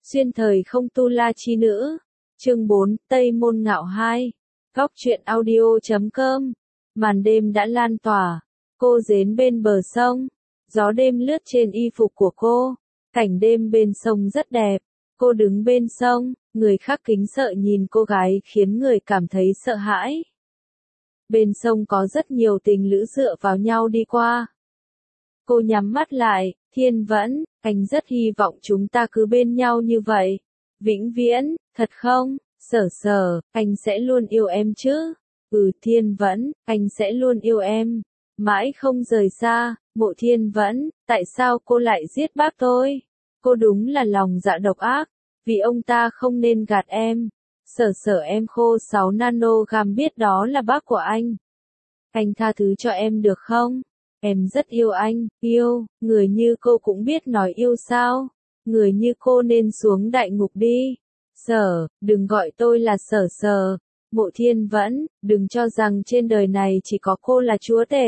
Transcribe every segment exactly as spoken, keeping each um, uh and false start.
Xuyên thời không tu la chi nữ. Chương bốn, Tây Môn Ngạo hai. Góc truyện audio chấm com. Màn đêm đã lan tỏa. Cô dến bên bờ sông. Gió đêm lướt trên y phục của cô. Cảnh đêm bên sông rất đẹp. Cô đứng bên sông, người khác kính sợ nhìn cô gái khiến người cảm thấy sợ hãi. Bên sông có rất nhiều tình lữ dựa vào nhau đi qua. Cô nhắm mắt lại, Thiên Vẫn, anh rất hy vọng chúng ta cứ bên nhau như vậy. Vĩnh viễn, thật không? Sở Sở, anh sẽ luôn yêu em chứ? Ừ Thiên Vẫn, anh sẽ luôn yêu em. Mãi không rời xa. Mộ Thiên Vẫn, tại sao cô lại giết bác tôi? Cô đúng là lòng dạ độc ác. Vì ông ta không nên gạt em. Sở Sở em khô sáu nanogram biết đó là bác của anh. Anh tha thứ cho em được không? Em rất yêu anh, yêu, người như cô cũng biết nói yêu sao? Người như cô nên xuống đại ngục đi. Sở, đừng gọi tôi là Sở Sở. Mộ Thiên Vẫn, đừng cho rằng trên đời này chỉ có cô là chúa tể.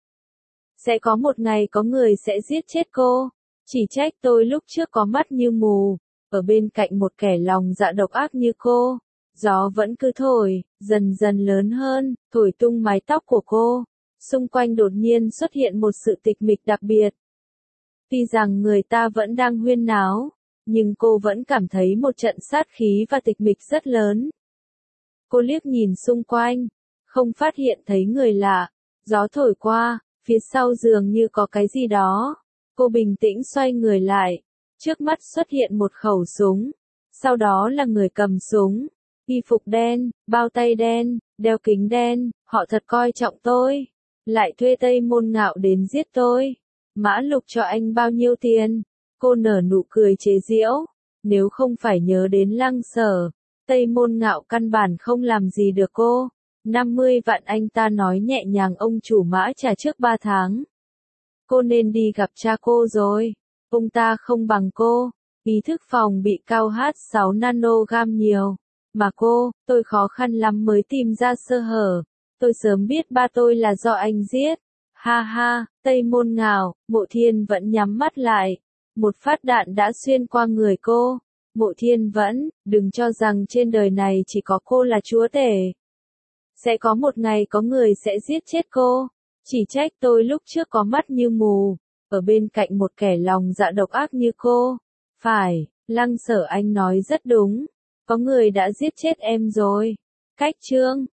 Sẽ có một ngày có người sẽ giết chết cô. Chỉ trách tôi lúc trước có mắt như mù, ở bên cạnh một kẻ lòng dạ độc ác như cô. Gió vẫn cứ thổi, dần dần lớn hơn, thổi tung mái tóc của cô. Xung quanh đột nhiên xuất hiện một sự tịch mịch đặc biệt. Tuy rằng người ta vẫn đang huyên náo, nhưng cô vẫn cảm thấy một trận sát khí và tịch mịch rất lớn. Cô liếc nhìn xung quanh, không phát hiện thấy người lạ. Gió thổi qua, phía sau dường như có cái gì đó. Cô bình tĩnh xoay người lại. Trước mắt xuất hiện một khẩu súng. Sau đó là người cầm súng. Y phục đen, bao tay đen, đeo kính đen. Họ thật coi trọng tôi. Lại thuê Tây Môn Ngạo đến giết tôi. Mã Lục cho anh bao nhiêu tiền? Cô nở nụ cười chế giễu. Nếu không phải nhớ đến Lăng Sở, Tây Môn Ngạo căn bản không làm gì được cô. năm mươi vạn anh ta nói nhẹ nhàng ông chủ Mã trả trước ba tháng. Cô nên đi gặp cha cô rồi. Ông ta không bằng cô. Ý thức phòng bị cao H sáu nanogram nhiều. Mà cô, tôi khó khăn lắm mới tìm ra sơ hở. Tôi sớm biết ba tôi là do anh giết. Ha ha, Tây Môn Ngạo. Mộ Thiên Vẫn nhắm mắt lại. Một phát đạn đã xuyên qua người cô. Mộ Thiên Vẫn, đừng cho rằng trên đời này chỉ có cô là chúa tể. Sẽ có một ngày có người sẽ giết chết cô. Chỉ trách tôi lúc trước có mắt như mù, ở bên cạnh một kẻ lòng dạ độc ác như cô. Phải, Lăng Sở anh nói rất đúng. Có người đã giết chết em rồi. Cách chương